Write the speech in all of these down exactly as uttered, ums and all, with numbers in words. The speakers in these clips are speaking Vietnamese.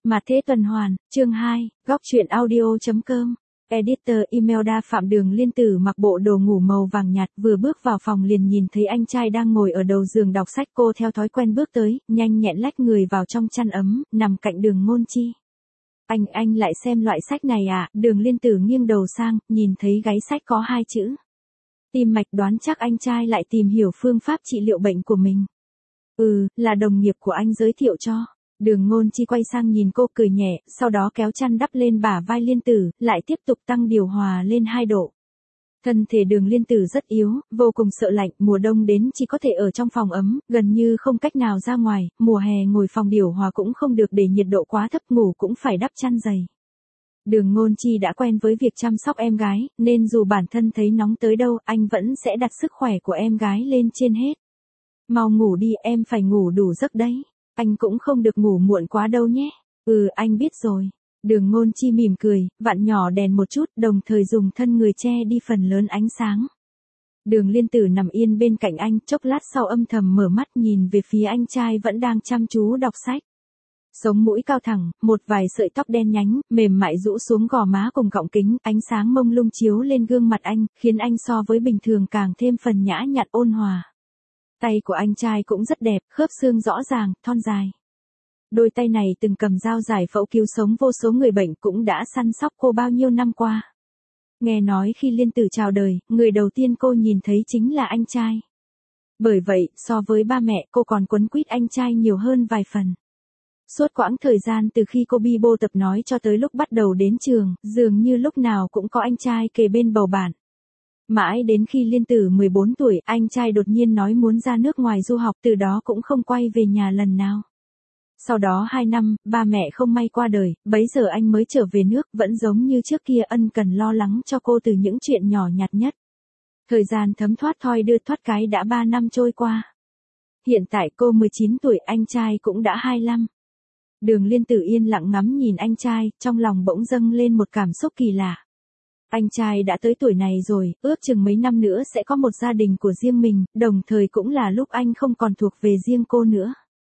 Mà thế tuần hoàn, chương hai, góc truyện audio.com. Editor email đa Phạm Đường Liên Tử mặc bộ đồ ngủ màu vàng nhạt, vừa bước vào phòng liền nhìn thấy anh trai đang ngồi ở đầu giường đọc sách. Cô theo thói quen bước tới, nhanh nhẹn lách người vào trong chăn ấm, nằm cạnh Đường Ngôn Chi. Anh, anh lại xem loại sách này à? Đường Liên Tử nghiêng đầu sang, nhìn thấy gáy sách có hai chữ tim mạch, đoán chắc anh trai lại tìm hiểu phương pháp trị liệu bệnh của mình. Ừ, là đồng nghiệp của anh giới thiệu cho. Đường Ngôn Chi quay sang nhìn cô cười nhẹ, sau đó kéo chăn đắp lên bả vai Liên Tử, lại tiếp tục tăng điều hòa lên hai độ. Thân thể Đường Liên Tử rất yếu, vô cùng sợ lạnh, mùa đông đến chỉ có thể ở trong phòng ấm, gần như không cách nào ra ngoài, mùa hè ngồi phòng điều hòa cũng không được để nhiệt độ quá thấp, ngủ cũng phải đắp chăn dày. Đường Ngôn Chi đã quen với việc chăm sóc em gái, nên dù bản thân thấy nóng tới đâu, anh vẫn sẽ đặt sức khỏe của em gái lên trên hết. Mau ngủ đi, em phải ngủ đủ giấc đấy. Anh cũng không được ngủ muộn quá đâu nhé. Ừ, anh biết rồi. Đường Ngôn Chi mỉm cười, vặn nhỏ đèn một chút, đồng thời dùng thân người che đi phần lớn ánh sáng. Đường Liên Tử nằm yên bên cạnh anh, chốc lát sau âm thầm mở mắt nhìn về phía anh trai vẫn đang chăm chú đọc sách. Sống mũi cao thẳng, một vài sợi tóc đen nhánh, mềm mại rũ xuống gò má cùng cọng kính, ánh sáng mông lung chiếu lên gương mặt anh, khiến anh so với bình thường càng thêm phần nhã nhặn ôn hòa. Tay của anh trai cũng rất đẹp, khớp xương rõ ràng, thon dài. Đôi tay này từng cầm dao giải phẫu cứu sống vô số người bệnh, cũng đã săn sóc cô bao nhiêu năm qua. Nghe nói khi Liên Tử chào đời, người đầu tiên cô nhìn thấy chính là anh trai. Bởi vậy, so với ba mẹ, cô còn quấn quýt anh trai nhiều hơn vài phần. Suốt quãng thời gian từ khi cô bi bô tập nói cho tới lúc bắt đầu đến trường, dường như lúc nào cũng có anh trai kề bên bầu bạn. Mãi đến khi Liên Tử mười bốn tuổi, anh trai đột nhiên nói muốn ra nước ngoài du học, từ đó cũng không quay về nhà lần nào. Sau đó hai năm, ba mẹ không may qua đời, bấy giờ anh mới trở về nước, vẫn giống như trước kia ân cần lo lắng cho cô từ những chuyện nhỏ nhặt nhất. Thời gian thấm thoát thoi đưa thoát cái đã ba năm trôi qua. Hiện tại cô mười chín tuổi, anh trai cũng đã hai mươi lăm. Đường Liên Tử yên lặng ngắm nhìn anh trai, trong lòng bỗng dâng lên một cảm xúc kỳ lạ. Anh trai đã tới tuổi này rồi, ước chừng mấy năm nữa sẽ có một gia đình của riêng mình, đồng thời cũng là lúc anh không còn thuộc về riêng cô nữa.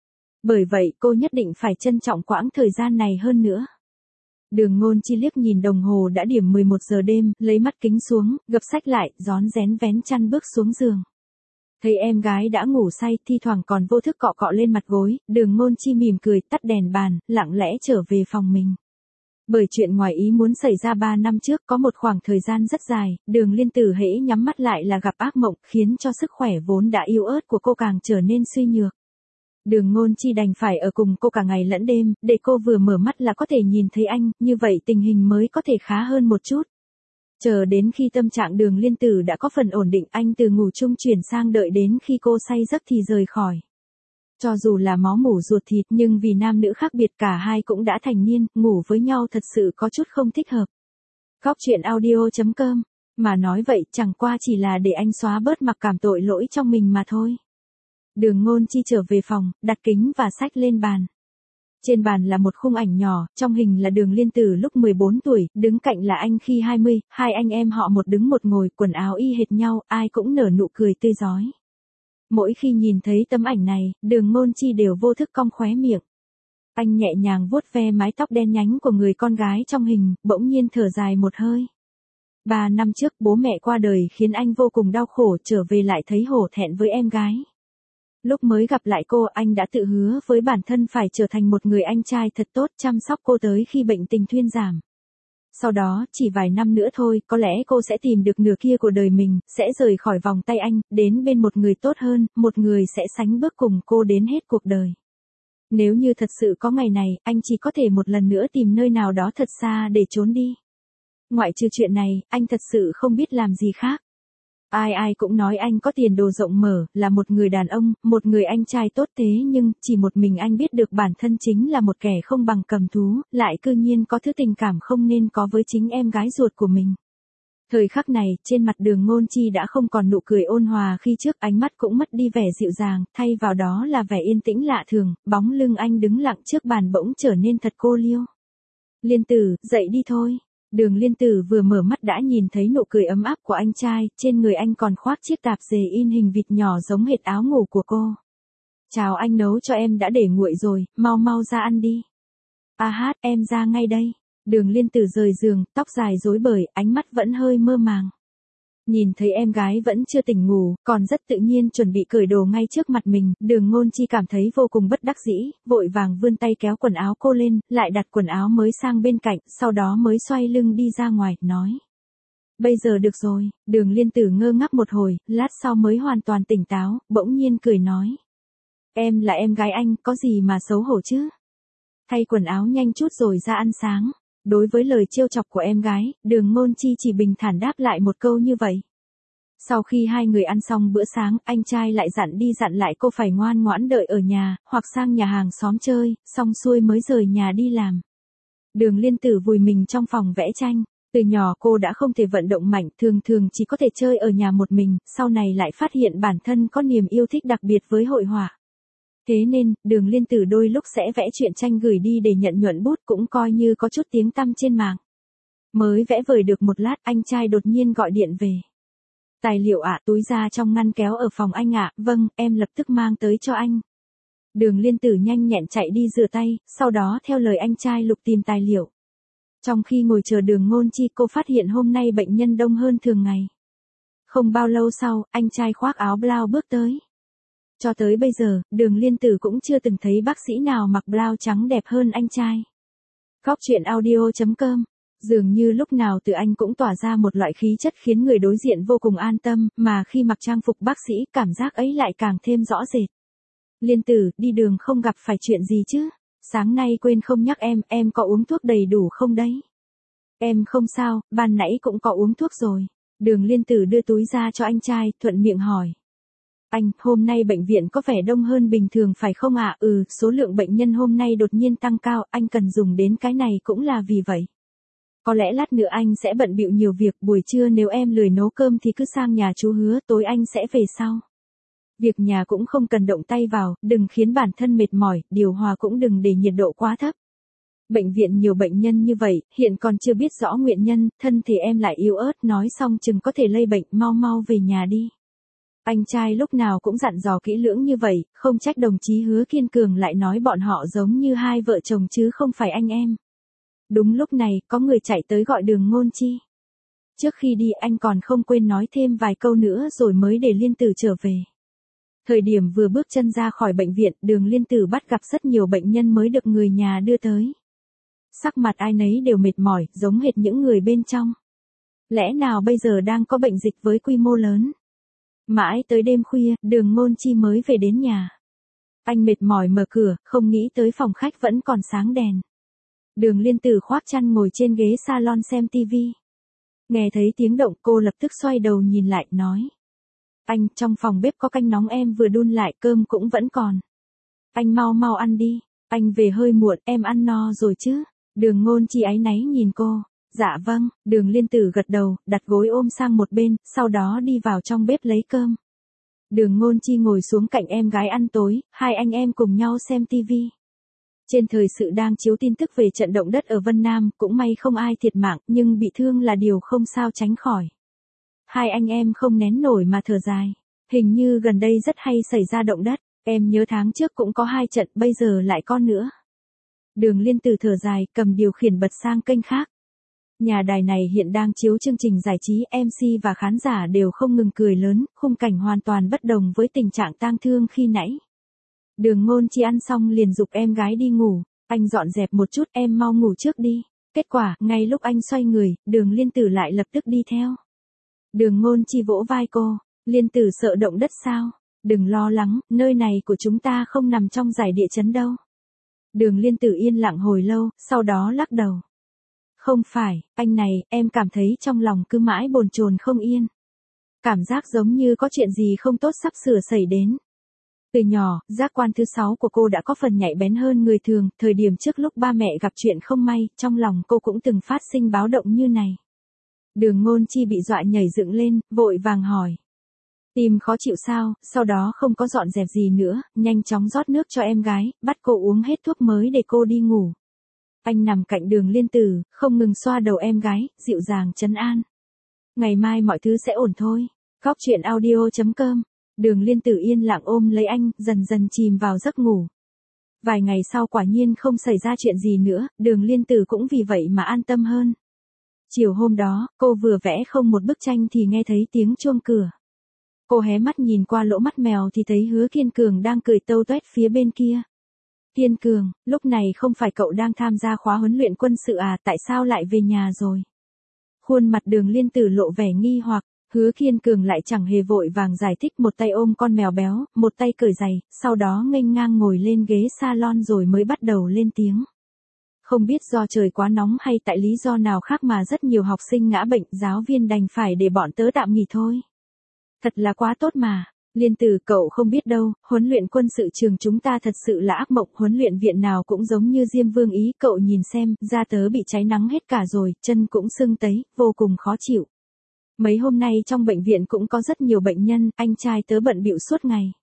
Bởi vậy cô nhất định phải trân trọng quãng thời gian này hơn nữa. Đường Ngôn Chi liếc nhìn đồng hồ đã điểm mười một giờ đêm, lấy mắt kính xuống, gập sách lại, rón rén vén chăn bước xuống giường. Thấy em gái đã ngủ say, thi thoảng còn vô thức cọ cọ lên mặt gối, Đường Ngôn Chi mỉm cười, tắt đèn bàn, lặng lẽ trở về phòng mình. Bởi chuyện ngoài ý muốn xảy ra ba năm trước, có một khoảng thời gian rất dài, Đường Liên Tử hễ nhắm mắt lại là gặp ác mộng, khiến cho sức khỏe vốn đã yếu ớt của cô càng trở nên suy nhược. Đường Ngôn Chi đành phải ở cùng cô cả ngày lẫn đêm, để cô vừa mở mắt là có thể nhìn thấy anh, như vậy tình hình mới có thể khá hơn một chút. Chờ đến khi tâm trạng Đường Liên Tử đã có phần ổn định, anh từ ngủ chung chuyển sang đợi đến khi cô say giấc thì rời khỏi. Cho dù là máu mủ ruột thịt, nhưng vì nam nữ khác biệt, cả hai cũng đã thành niên, ngủ với nhau thật sự có chút không thích hợp. Góc truyện audio.com. Mà nói vậy chẳng qua chỉ là để anh xóa bớt mặc cảm tội lỗi trong mình mà thôi. Đường Ngôn Chi trở về phòng, đặt kính và sách lên bàn. Trên bàn là một khung ảnh nhỏ, trong hình là Đường Liên Tử lúc mười bốn tuổi, đứng cạnh là anh khi hai mươi, hai anh em họ một đứng một ngồi, quần áo y hệt nhau, ai cũng nở nụ cười tươi rói. Mỗi khi nhìn thấy tấm ảnh này, Đường Ngôn Chi đều vô thức cong khóe miệng. Anh nhẹ nhàng vuốt ve mái tóc đen nhánh của người con gái trong hình, bỗng nhiên thở dài một hơi. Ba năm trước bố mẹ qua đời khiến anh vô cùng đau khổ, trở về lại thấy hổ thẹn với em gái. Lúc mới gặp lại cô, anh đã tự hứa với bản thân phải trở thành một người anh trai thật tốt, chăm sóc cô tới khi bệnh tình thuyên giảm. Sau đó, chỉ vài năm nữa thôi, có lẽ cô sẽ tìm được nửa kia của đời mình, sẽ rời khỏi vòng tay anh, đến bên một người tốt hơn, một người sẽ sánh bước cùng cô đến hết cuộc đời. Nếu như thật sự có ngày này, anh chỉ có thể một lần nữa tìm nơi nào đó thật xa để trốn đi. Ngoại trừ chuyện này, anh thật sự không biết làm gì khác. Ai ai cũng nói anh có tiền đồ rộng mở, là một người đàn ông, một người anh trai tốt, thế nhưng, chỉ một mình anh biết được bản thân chính là một kẻ không bằng cầm thú, lại cư nhiên có thứ tình cảm không nên có với chính em gái ruột của mình. Thời khắc này, trên mặt Đường Ngôn Chi đã không còn nụ cười ôn hòa khi trước, ánh mắt cũng mất đi vẻ dịu dàng, thay vào đó là vẻ yên tĩnh lạ thường, bóng lưng anh đứng lặng trước bàn bỗng trở nên thật cô liêu. Liên Tử, dậy đi thôi. Đường Liên Tử vừa mở mắt đã nhìn thấy nụ cười ấm áp của anh trai, trên người anh còn khoác chiếc tạp dề in hình vịt nhỏ giống hệt áo ngủ của cô. Chào, anh nấu cho em đã để nguội rồi, mau mau ra ăn đi. A hát, em ra ngay đây. Đường Liên Tử rời giường, tóc dài rối bời, ánh mắt vẫn hơi mơ màng. Nhìn thấy em gái vẫn chưa tỉnh ngủ, còn rất tự nhiên chuẩn bị cởi đồ ngay trước mặt mình, Đường Ngôn Chi cảm thấy vô cùng bất đắc dĩ, vội vàng vươn tay kéo quần áo cô lên, lại đặt quần áo mới sang bên cạnh, sau đó mới xoay lưng đi ra ngoài, nói. Bây giờ được rồi. Đường Liên Tử ngơ ngác một hồi, lát sau mới hoàn toàn tỉnh táo, bỗng nhiên cười nói. Em là em gái anh, có gì mà xấu hổ chứ? Thay quần áo nhanh chút rồi ra ăn sáng. Đối với lời trêu chọc của em gái, Đường Ngôn Chi chỉ bình thản đáp lại một câu như vậy. Sau khi hai người ăn xong bữa sáng, anh trai lại dặn đi dặn lại cô phải ngoan ngoãn đợi ở nhà, hoặc sang nhà hàng xóm chơi, xong xuôi mới rời nhà đi làm. Đường Liên Tử vùi mình trong phòng vẽ tranh. Từ nhỏ cô đã không thể vận động mạnh, thường thường chỉ có thể chơi ở nhà một mình, sau này lại phát hiện bản thân có niềm yêu thích đặc biệt với hội họa. Thế nên, Đường Liên Tử đôi lúc sẽ vẽ truyện tranh gửi đi để nhận nhuận bút, cũng coi như có chút tiếng tăm trên mạng. Mới vẽ vời được một lát, anh trai đột nhiên gọi điện về. Tài liệu ạ, túi ra trong ngăn kéo ở phòng anh ạ, vâng, em lập tức mang tới cho anh. Đường Liên Tử nhanh nhẹn chạy đi rửa tay, sau đó theo lời anh trai lục tìm tài liệu. Trong khi ngồi chờ Đường Ngôn Chi, cô phát hiện hôm nay bệnh nhân đông hơn thường ngày. Không bao lâu sau, anh trai khoác áo blau bước tới. Cho tới bây giờ, Đường Liên Tử cũng chưa từng thấy bác sĩ nào mặc blau trắng đẹp hơn anh trai. Góc truyện audio chấm com. Dường như lúc nào từ anh cũng tỏa ra một loại khí chất khiến người đối diện vô cùng an tâm, mà khi mặc trang phục bác sĩ, cảm giác ấy lại càng thêm rõ rệt. Liên Tử, đi đường không gặp phải chuyện gì chứ? Sáng nay quên không nhắc em, em có uống thuốc đầy đủ không đấy? Em không sao, ban nãy cũng có uống thuốc rồi. Đường Liên Tử đưa túi ra cho anh trai, thuận miệng hỏi. Anh, hôm nay bệnh viện có vẻ đông hơn bình thường phải không ạ? À? Ừ, số lượng bệnh nhân hôm nay đột nhiên tăng cao, anh cần dùng đến cái này cũng là vì vậy. Có lẽ lát nữa anh sẽ bận bịu nhiều việc, buổi trưa nếu em lười nấu cơm thì cứ sang nhà chú Hứa, tối anh sẽ về sau. Việc nhà cũng không cần động tay vào, đừng khiến bản thân mệt mỏi, điều hòa cũng đừng để nhiệt độ quá thấp. Bệnh viện nhiều bệnh nhân như vậy, hiện còn chưa biết rõ nguyên nhân, thân thể em lại yếu ớt, nói xong chừng có thể lây bệnh, mau mau về nhà đi. Anh trai lúc nào cũng dặn dò kỹ lưỡng như vậy, không trách đồng chí Hứa kiên cường lại nói bọn họ giống như hai vợ chồng chứ không phải anh em. Đúng lúc này, có người chạy tới gọi Đường Ngôn Chi. Trước khi đi anh còn không quên nói thêm vài câu nữa rồi mới để Liên Tử trở về. Thời điểm vừa bước chân ra khỏi bệnh viện, Đường Liên Tử bắt gặp rất nhiều bệnh nhân mới được người nhà đưa tới. Sắc mặt ai nấy đều mệt mỏi, giống hệt những người bên trong. Lẽ nào bây giờ đang có bệnh dịch với quy mô lớn? Mãi tới đêm khuya, Đường Ngôn Chi mới về đến nhà. Anh mệt mỏi mở cửa, không nghĩ tới phòng khách vẫn còn sáng đèn. Đường Liên Tử khoác chăn ngồi trên ghế salon xem tivi. Nghe thấy tiếng động cô lập tức xoay đầu nhìn lại, nói. Anh, trong phòng bếp có canh nóng em vừa đun lại, cơm cũng vẫn còn. Anh mau mau ăn đi, anh về hơi muộn, em ăn no rồi chứ? Đường Ngôn Chi áy náy nhìn cô. Dạ vâng, Đường Liên Tử gật đầu, đặt gối ôm sang một bên, sau đó đi vào trong bếp lấy cơm. Đường Ngôn Chi ngồi xuống cạnh em gái ăn tối, hai anh em cùng nhau xem tivi. Trên thời sự đang chiếu tin tức về trận động đất ở Vân Nam, cũng may không ai thiệt mạng, nhưng bị thương là điều không sao tránh khỏi. Hai anh em không nén nổi mà thở dài. Hình như gần đây rất hay xảy ra động đất, em nhớ tháng trước cũng có hai trận, bây giờ lại có nữa. Đường Liên Tử thở dài, cầm điều khiển bật sang kênh khác. Nhà đài này hiện đang chiếu chương trình giải trí, em xê và khán giả đều không ngừng cười lớn, khung cảnh hoàn toàn bất đồng với tình trạng tang thương khi nãy. Đường Ngôn Chi ăn xong liền giục em gái đi ngủ, anh dọn dẹp một chút, em mau ngủ trước đi. Kết quả, ngay lúc anh xoay người, Đường Liên Tử lại lập tức đi theo. Đường Ngôn Chi vỗ vai cô, Liên Tử sợ động đất sao? Đừng lo lắng, nơi này của chúng ta không nằm trong giải địa chấn đâu. Đường Liên Tử yên lặng hồi lâu, sau đó lắc đầu. Không phải, anh này, em cảm thấy trong lòng cứ mãi bồn chồn không yên. Cảm giác giống như có chuyện gì không tốt sắp sửa xảy đến. Từ nhỏ, giác quan thứ sáu của cô đã có phần nhạy bén hơn người thường, thời điểm trước lúc ba mẹ gặp chuyện không may, trong lòng cô cũng từng phát sinh báo động như này. Đường Ngôn Chi bị dọa nhảy dựng lên, vội vàng hỏi. Tim khó chịu sao, sau đó không có dọn dẹp gì nữa, nhanh chóng rót nước cho em gái, bắt cô uống hết thuốc mới để cô đi ngủ. Anh nằm cạnh Đường Liên Tử, không ngừng xoa đầu em gái, dịu dàng trấn an. Ngày mai mọi thứ sẽ ổn thôi. Góc truyện audio chấm com. Đường Liên Tử yên lặng ôm lấy anh, dần dần chìm vào giấc ngủ. Vài ngày sau quả nhiên không xảy ra chuyện gì nữa, Đường Liên Tử cũng vì vậy mà an tâm hơn. Chiều hôm đó, cô vừa vẽ không một bức tranh thì nghe thấy tiếng chuông cửa. Cô hé mắt nhìn qua lỗ mắt mèo thì thấy Hứa Kiên Cường đang cười tâu toét phía bên kia. Kiên Cường, lúc này không phải cậu đang tham gia khóa huấn luyện quân sự à, tại sao lại về nhà rồi? Khuôn mặt Đường Liên Tử lộ vẻ nghi hoặc, Hứa Kiên Cường lại chẳng hề vội vàng giải thích, một tay ôm con mèo béo, một tay cởi giày, sau đó nghênh ngang ngồi lên ghế salon rồi mới bắt đầu lên tiếng. Không biết do trời quá nóng hay tại lý do nào khác mà rất nhiều học sinh ngã bệnh, giáo viên đành phải để bọn tớ tạm nghỉ thôi. Thật là quá tốt mà. Liên Tử, cậu không biết đâu, huấn luyện quân sự trường chúng ta thật sự là ác mộng, huấn luyện viện nào cũng giống như Diêm Vương ý, cậu nhìn xem, da tớ bị cháy nắng hết cả rồi, chân cũng sưng tấy, vô cùng khó chịu. Mấy hôm nay trong bệnh viện cũng có rất nhiều bệnh nhân, anh trai tớ bận bịu suốt ngày.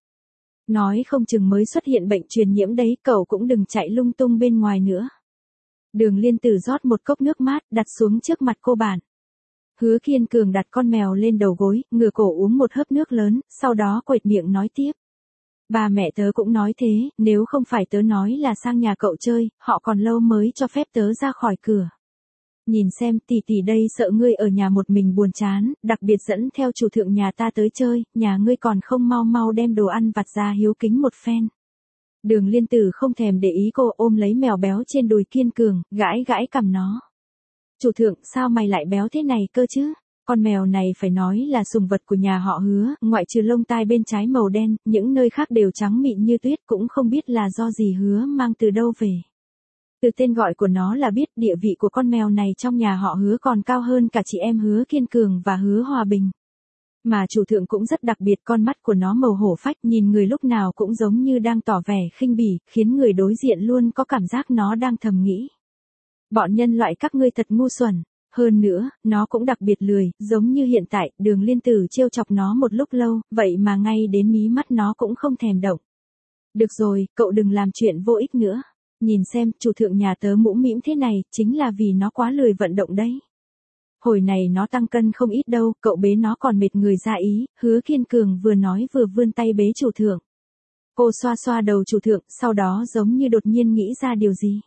Nói không chừng mới xuất hiện bệnh truyền nhiễm đấy, cậu cũng đừng chạy lung tung bên ngoài nữa. Đường Liên Tử rót một cốc nước mát, đặt xuống trước mặt cô bạn. Hứa Kiên Cường đặt con mèo lên đầu gối, ngửa cổ uống một hớp nước lớn, sau đó quệt miệng nói tiếp. Ba mẹ tớ cũng nói thế, nếu không phải tớ nói là sang nhà cậu chơi, họ còn lâu mới cho phép tớ ra khỏi cửa. Nhìn xem, tỷ tỷ đây sợ ngươi ở nhà một mình buồn chán, đặc biệt dẫn theo chủ thượng nhà ta tới chơi, nhà ngươi còn không mau mau đem đồ ăn vặt ra hiếu kính một phen. Đường Liên Tử không thèm để ý cô, ôm lấy mèo béo trên đùi Kiên Cường, gãi gãi cằm nó. Chủ thượng, sao mày lại béo thế này cơ chứ? Con mèo này phải nói là sùng vật của nhà họ Hứa, ngoại trừ lông tai bên trái màu đen, những nơi khác đều trắng mịn như tuyết, cũng không biết là do gì Hứa mang từ đâu về. Từ tên gọi của nó là biết địa vị của con mèo này trong nhà họ Hứa còn cao hơn cả chị em Hứa Kiên Cường và Hứa Hòa Bình. Mà chủ thượng cũng rất đặc biệt, con mắt của nó màu hổ phách, nhìn người lúc nào cũng giống như đang tỏ vẻ khinh bỉ, khiến người đối diện luôn có cảm giác nó đang thầm nghĩ. Bọn nhân loại các ngươi thật ngu xuẩn. Hơn nữa, nó cũng đặc biệt lười, giống như hiện tại, Đường Liên Tử trêu chọc nó một lúc lâu, vậy mà ngay đến mí mắt nó cũng không thèm động. Được rồi, cậu đừng làm chuyện vô ích nữa. Nhìn xem, chủ thượng nhà tớ mũm mĩm thế này, chính là vì nó quá lười vận động đấy. Hồi này nó tăng cân không ít đâu, cậu bế nó còn mệt người ra ý, Hứa Kiên Cường vừa nói vừa vươn tay bế chủ thượng. Cô xoa xoa đầu chủ thượng, sau đó giống như đột nhiên nghĩ ra điều gì.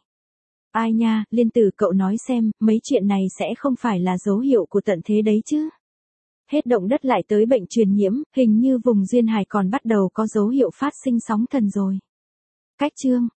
Ai nha, Liên Tử, cậu nói xem, mấy chuyện này sẽ không phải là dấu hiệu của tận thế đấy chứ? Hết động đất lại tới bệnh truyền nhiễm, hình như vùng duyên hải còn bắt đầu có dấu hiệu phát sinh sóng thần rồi. Cách chương